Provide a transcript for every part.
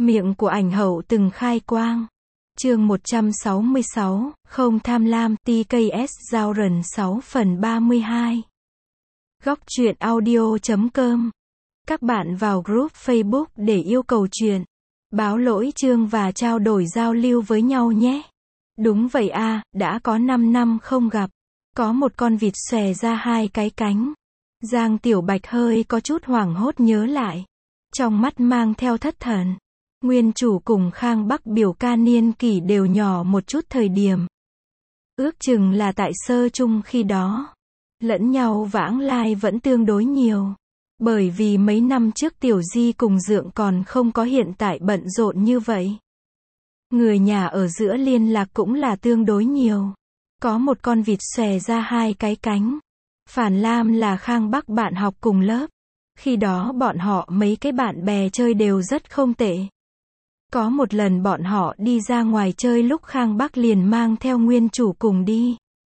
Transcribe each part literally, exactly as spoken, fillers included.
Miệng của ảnh hậu từng khai quang. Chương một trăm sáu mươi sáu, không tham lam, tê ca ét Giao sáu phần ba mươi hai. Góc truyện audio chấm com. Các bạn vào group Facebook để yêu cầu truyện, báo lỗi chương và trao đổi giao lưu với nhau nhé. Đúng vậy à, đã có năm năm không gặp. Có một con vịt xòe ra hai cái cánh. Giang Tiểu Bạch hơi có chút hoảng hốt nhớ lại. Trong mắt mang theo thất thần. Nguyên chủ cùng Khang Bắc biểu ca niên kỷ đều nhỏ một chút thời điểm. Ước chừng là tại sơ chung khi đó. Lẫn nhau vãng lai vẫn tương đối nhiều. Bởi vì mấy năm trước Tiểu Di cùng Dượng còn không có hiện tại bận rộn như vậy. Người nhà ở giữa liên lạc cũng là tương đối nhiều. Có một con vịt xòe ra hai cái cánh. Phản Lam là Khang Bắc bạn học cùng lớp. Khi đó bọn họ mấy cái bạn bè chơi đều rất không tệ. Có một lần bọn họ đi ra ngoài chơi lúc Khang Bắc liền mang theo nguyên chủ cùng đi.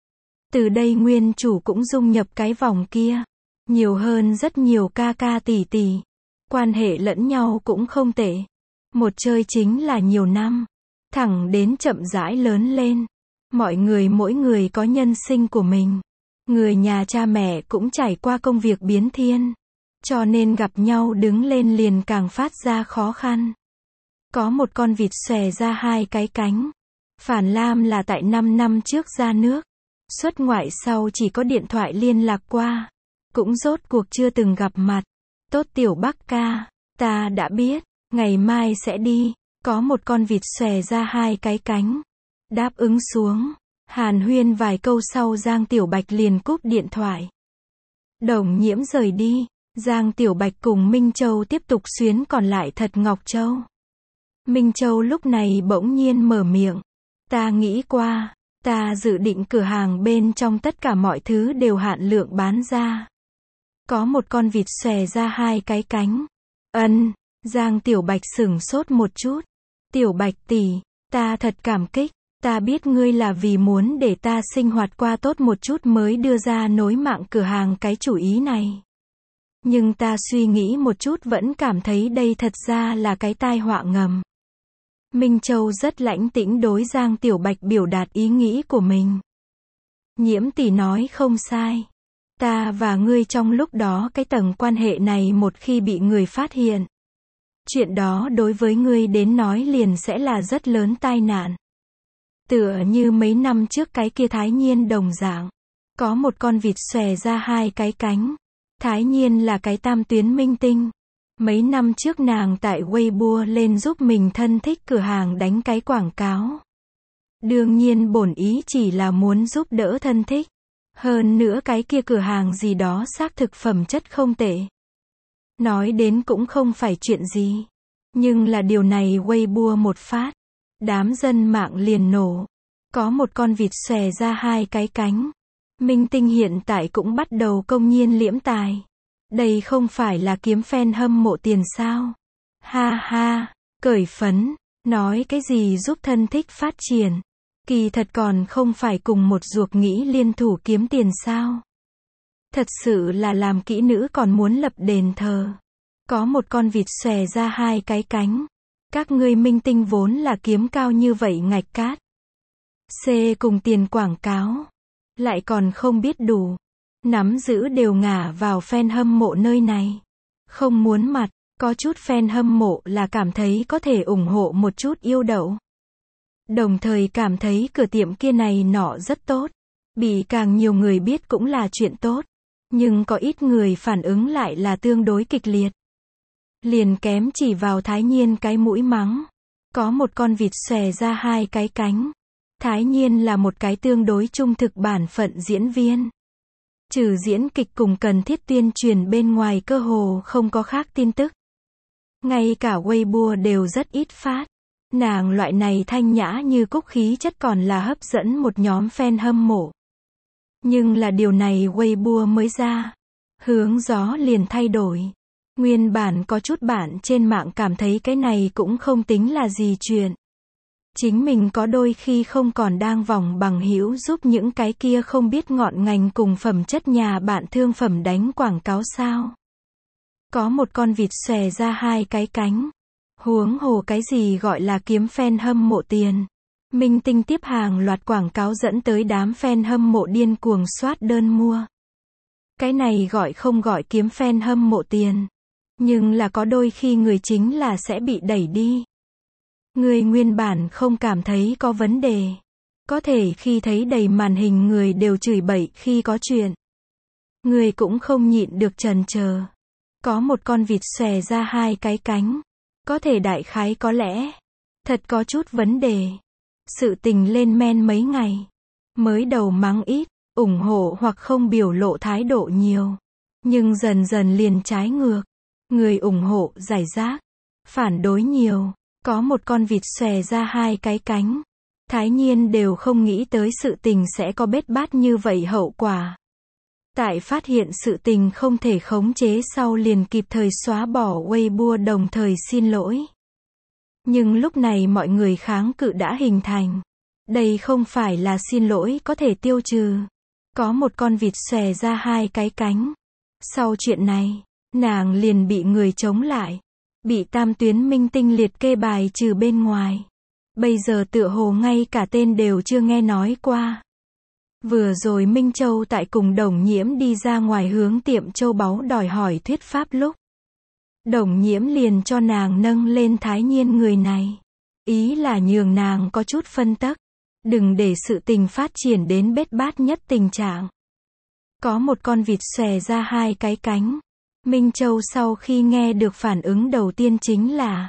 Từ đây nguyên chủ cũng dung nhập cái vòng kia. Nhiều hơn rất nhiều ca ca tỷ tỷ. Quan hệ lẫn nhau cũng không tệ. Một chơi chính là nhiều năm. Thẳng đến chậm rãi lớn lên. Mọi người mỗi người có nhân sinh của mình. Người nhà cha mẹ cũng trải qua công việc biến thiên. Cho nên gặp nhau đứng lên liền càng phát ra khó khăn. Có một con vịt xòe ra hai cái cánh. Phản Lam là tại năm năm trước ra nước. Xuất ngoại sau chỉ có điện thoại liên lạc qua. Cũng rốt cuộc chưa từng gặp mặt. Tốt Tiểu Bắc ca, ta đã biết, ngày mai sẽ đi. Có một con vịt xòe ra hai cái cánh. Đáp ứng xuống. Hàn huyên vài câu sau Giang Tiểu Bạch liền cúp điện thoại. Đồng Nhiễm rời đi. Giang Tiểu Bạch cùng Minh Châu tiếp tục xuyến còn lại Thật Ngọc Châu. Minh Châu lúc này bỗng nhiên mở miệng. Ta nghĩ qua, ta dự định cửa hàng bên trong tất cả mọi thứ đều hạn lượng bán ra. Có một con vịt xòe ra hai cái cánh. Ân, Giang Tiểu Bạch sửng sốt một chút. Tiểu Bạch tỷ, ta thật cảm kích. Ta biết ngươi là vì muốn để ta sinh hoạt qua tốt một chút mới đưa ra nối mạng cửa hàng cái chủ ý này. Nhưng ta suy nghĩ một chút vẫn cảm thấy đây thật ra là cái tai họa ngầm. Minh Châu rất lãnh tĩnh đối Giang Tiểu Bạch biểu đạt ý nghĩ của mình. Nhiễm tỷ nói không sai. Ta và ngươi trong lúc đó cái tầng quan hệ này một khi bị người phát hiện. Chuyện đó đối với ngươi đến nói liền sẽ là rất lớn tai nạn. Tựa như mấy năm trước cái kia Thái Nhiên đồng dạng. Có một con vịt xòe ra hai cái cánh. Thái Nhiên là cái tam tuyến minh tinh. Mấy năm trước nàng tại Weibo lên giúp mình thân thích cửa hàng đánh cái quảng cáo. Đương nhiên bổn ý chỉ là muốn giúp đỡ thân thích. Hơn nữa cái kia cửa hàng gì đó xác thực phẩm chất không tệ. Nói đến cũng không phải chuyện gì. Nhưng là điều này Weibo một phát. Đám dân mạng liền nổ. Có một con vịt xòe ra hai cái cánh. Minh tinh hiện tại cũng bắt đầu công nhiên liễm tài. Đây không phải là kiếm fan hâm mộ tiền sao? Ha ha, cởi phấn, nói cái gì giúp thân thích phát triển. Kỳ thật còn không phải cùng một ruột nghĩ liên thủ kiếm tiền sao? Thật sự là làm kỹ nữ còn muốn lập đền thờ. Có một con vịt xòe ra hai cái cánh. Các ngươi minh tinh vốn là kiếm cao như vậy ngạch cát. C cùng tiền quảng cáo. Lại còn không biết đủ. Nắm giữ đều ngả vào fan hâm mộ nơi này. Không muốn mặt, có chút fan hâm mộ là cảm thấy có thể ủng hộ một chút yêu đậu. Đồng thời cảm thấy cửa tiệm kia này nọ rất tốt. Bị càng nhiều người biết cũng là chuyện tốt. Nhưng có ít người phản ứng lại là tương đối kịch liệt. Liền kém chỉ vào Thái Nhiên cái mũi mắng. Có một con vịt xòe ra hai cái cánh. Thái Nhiên là một cái tương đối trung thực bản phận diễn viên. Trừ diễn kịch cùng cần thiết tuyên truyền bên ngoài cơ hồ không có khác tin tức. Ngay cả Weibo đều rất ít phát. Nàng loại này thanh nhã như cúc khí chất còn là hấp dẫn một nhóm fan hâm mộ. Nhưng là điều này Weibo mới ra. Hướng gió liền thay đổi. Nguyên bản có chút bạn trên mạng cảm thấy cái này cũng không tính là gì chuyện. Chính mình có đôi khi không còn đang vòng bằng hữu giúp những cái kia không biết ngọn ngành cùng phẩm chất nhà bạn thương phẩm đánh quảng cáo sao. Có một con vịt xòe ra hai cái cánh. Huống hồ cái gì gọi là kiếm fan hâm mộ tiền. Minh Tinh tiếp hàng loạt quảng cáo dẫn tới đám fan hâm mộ điên cuồng soát đơn mua. Cái này gọi không gọi kiếm fan hâm mộ tiền. Nhưng là có đôi khi người chính là sẽ bị đẩy đi. Người nguyên bản không cảm thấy có vấn đề. Có thể khi thấy đầy màn hình người đều chửi bậy khi có chuyện. Người cũng không nhịn được chần chờ. Có một con vịt xòe ra hai cái cánh. Có thể đại khái có lẽ. Thật có chút vấn đề. Sự tình lên men mấy ngày. Mới đầu mắng ít, ủng hộ hoặc không biểu lộ thái độ nhiều. Nhưng dần dần liền trái ngược. Người ủng hộ giải rác. Phản đối nhiều. Có một con vịt xòe ra hai cái cánh. Thái nhiên đều không nghĩ tới sự tình sẽ có bết bát như vậy hậu quả. Tại phát hiện sự tình không thể khống chế sau liền kịp thời xóa bỏ Weibo đồng thời xin lỗi. Nhưng lúc này mọi người kháng cự đã hình thành. Đây không phải là xin lỗi có thể tiêu trừ. Có một con vịt xòe ra hai cái cánh. Sau chuyện này, nàng liền bị người chống lại. Bị tam tuyến minh tinh liệt kê bài trừ bên ngoài. Bây giờ tựa hồ ngay cả tên đều chưa nghe nói qua. Vừa rồi Minh Châu tại cùng Đồng Nhiễm đi ra ngoài hướng tiệm châu báu đòi hỏi thuyết pháp lúc. Đồng Nhiễm liền cho nàng nâng lên Thái Nhiên người này. Ý là nhường nàng có chút phân tắc. Đừng để sự tình phát triển đến bết bát nhất tình trạng. Có một con vịt xòe ra hai cái cánh. Minh Châu sau khi nghe được phản ứng đầu tiên chính là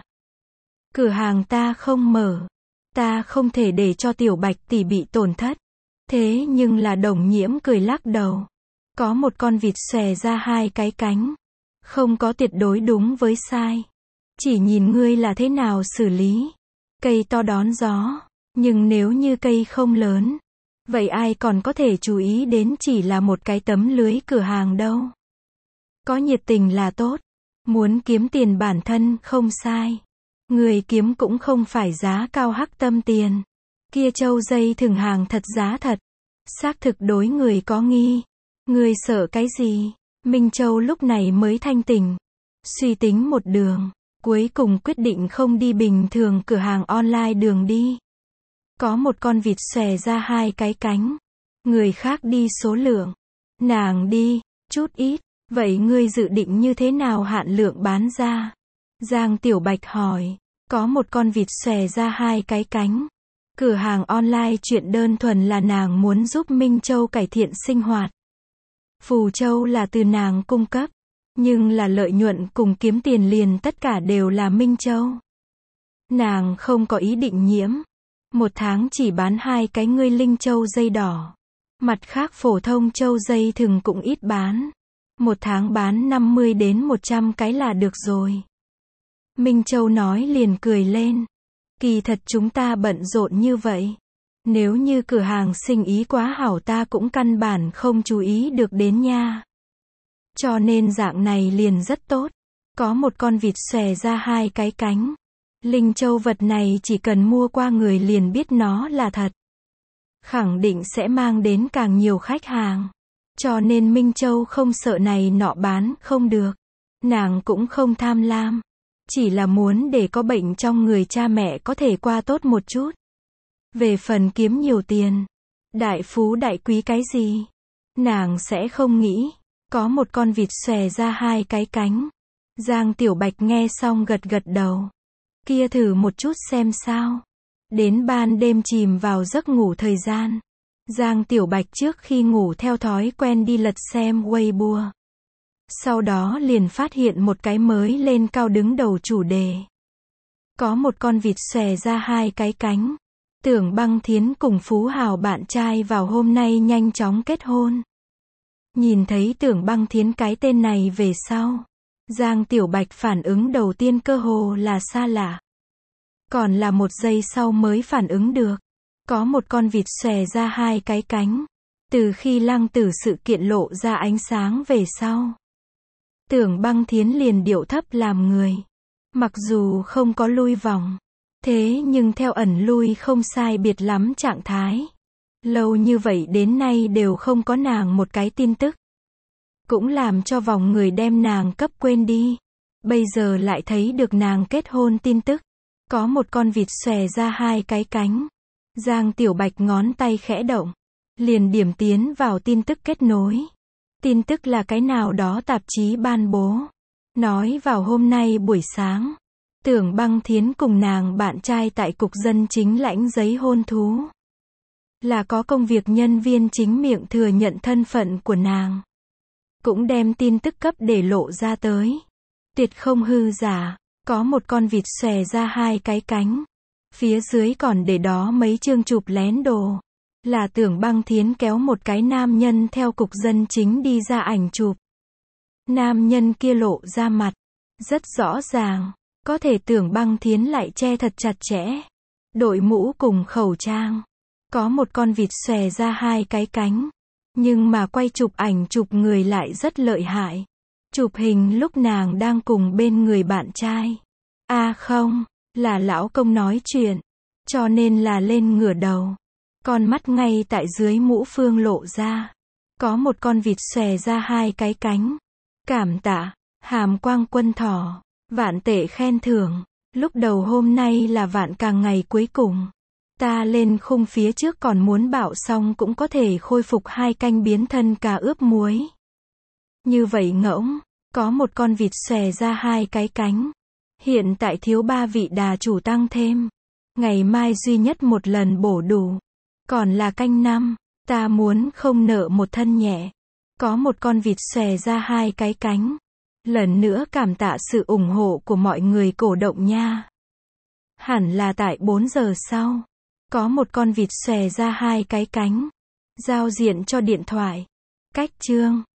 cửa hàng ta không mở. Ta không thể để cho Tiểu Bạch tỷ bị tổn thất. Thế nhưng là Đồng Nhiễm cười lắc đầu. Có một con vịt xòe ra hai cái cánh. Không có tuyệt đối đúng với sai. Chỉ nhìn ngươi là thế nào xử lý. Cây to đón gió. Nhưng nếu như cây không lớn. Vậy ai còn có thể chú ý đến chỉ là một cái tấm lưới cửa hàng đâu. Có nhiệt tình là tốt. Muốn kiếm tiền bản thân không sai. Người kiếm cũng không phải giá cao hắc tâm tiền. Kia châu dây thừng hàng thật giá thật. Xác thực đối người có nghi. Người sợ cái gì? Minh Châu lúc này mới thanh tỉnh. Suy tính một đường. Cuối cùng quyết định không đi bình thường cửa hàng online đường đi. Có một con vịt xòe ra hai cái cánh. Người khác đi số lượng. Nàng đi, chút ít. Vậy ngươi dự định như thế nào hạn lượng bán ra? Giang Tiểu Bạch hỏi. Có một con vịt xòe ra hai cái cánh. Cửa hàng online chuyện đơn thuần là nàng muốn giúp Minh Châu cải thiện sinh hoạt. Phù Châu là từ nàng cung cấp. Nhưng là lợi nhuận cùng kiếm tiền liền tất cả đều là Minh Châu. Nàng không có ý định nhiễm. Một tháng chỉ bán hai cái ngươi linh châu dây đỏ. Mặt khác phổ thông châu dây thừng cũng ít bán. Một tháng bán năm mươi đến một trăm cái là được rồi. Minh Châu nói liền cười lên. Kỳ thật chúng ta bận rộn như vậy. Nếu như cửa hàng sinh ý quá hảo ta cũng căn bản không chú ý được đến nha. Cho nên dạng này liền rất tốt. Có một con vịt xòe ra hai cái cánh. Linh châu vật này chỉ cần mua qua người liền biết nó là thật. Khẳng định sẽ mang đến càng nhiều khách hàng. Cho nên Minh Châu không sợ này nọ bán không được. Nàng cũng không tham lam. Chỉ là muốn để có bệnh trong người cha mẹ có thể qua tốt một chút. Về phần kiếm nhiều tiền. Đại phú đại quý cái gì? Nàng sẽ không nghĩ. Có một con vịt xòe ra hai cái cánh. Giang Tiểu Bạch nghe xong gật gật đầu. Kia thử một chút xem sao. Đến ban đêm chìm vào giấc ngủ thời gian. Giang Tiểu Bạch trước khi ngủ theo thói quen đi lật xem Weibo. Sau đó liền phát hiện một cái mới lên cao đứng đầu chủ đề. Có một con vịt xòe ra hai cái cánh. Tưởng Băng Thiến cùng Phú Hào bạn trai vào hôm nay nhanh chóng kết hôn. Nhìn thấy Tưởng Băng Thiến cái tên này về sau. Giang Tiểu Bạch phản ứng đầu tiên cơ hồ là xa lạ. Còn là một giây sau mới phản ứng được. Có một con vịt xòe ra hai cái cánh. Từ khi Lăng Tử sự kiện lộ ra ánh sáng về sau. Tưởng Băng Thiến liền điệu thấp làm người. Mặc dù không có lui vòng. Thế nhưng theo ẩn lui không sai biệt lắm trạng thái. Lâu như vậy đến nay đều không có nàng một cái tin tức. Cũng làm cho vòng người đem nàng cấp quên đi. Bây giờ lại thấy được nàng kết hôn tin tức. Có một con vịt xòe ra hai cái cánh. Giang Tiểu Bạch ngón tay khẽ động. Liền điểm tiến vào tin tức kết nối. Tin tức là cái nào đó tạp chí ban bố. Nói vào hôm nay buổi sáng. Tưởng Băng Thiến cùng nàng bạn trai tại cục dân chính lãnh giấy hôn thú. Là có công việc nhân viên chính miệng thừa nhận thân phận của nàng. Cũng đem tin tức cấp để lộ ra tới. Tuyệt không hư giả. Có một con vịt xòe ra hai cái cánh. Phía dưới còn để đó mấy chương chụp lén đồ. Là Tưởng Băng Thiến kéo một cái nam nhân theo cục dân chính đi ra ảnh chụp. Nam nhân kia lộ ra mặt. Rất rõ ràng. Có thể Tưởng Băng Thiến lại che thật chặt chẽ. Đội mũ cùng khẩu trang. Có một con vịt xòe ra hai cái cánh. Nhưng mà quay chụp ảnh chụp người lại rất lợi hại. Chụp hình lúc nàng đang cùng bên người bạn trai. À không, là lão công nói chuyện. Cho nên là lên ngửa đầu. Con mắt ngay tại dưới mũ phương lộ ra. Có một con vịt xòe ra hai cái cánh. Cảm tạ, Hàm Quang Quân Thỏ. Vạn tệ khen thưởng. Lúc đầu hôm nay là vạn càng ngày cuối cùng. Ta lên khung phía trước còn muốn bảo xong cũng có thể khôi phục hai canh biến thân cà ướp muối. Như vậy ngỗng, có một con vịt xòe ra hai cái cánh. Hiện tại thiếu ba vị đà chủ tăng thêm. Ngày mai duy nhất một lần bổ đủ. Còn là canh năm, ta muốn không nợ một thân nhẹ. Có một con vịt xòe ra hai cái cánh. Lần nữa cảm tạ sự ủng hộ của mọi người cổ động nha. Hẳn là tại bốn giờ sau. Có một con vịt xòe ra hai cái cánh. Giao diện cho điện thoại. Cách chương.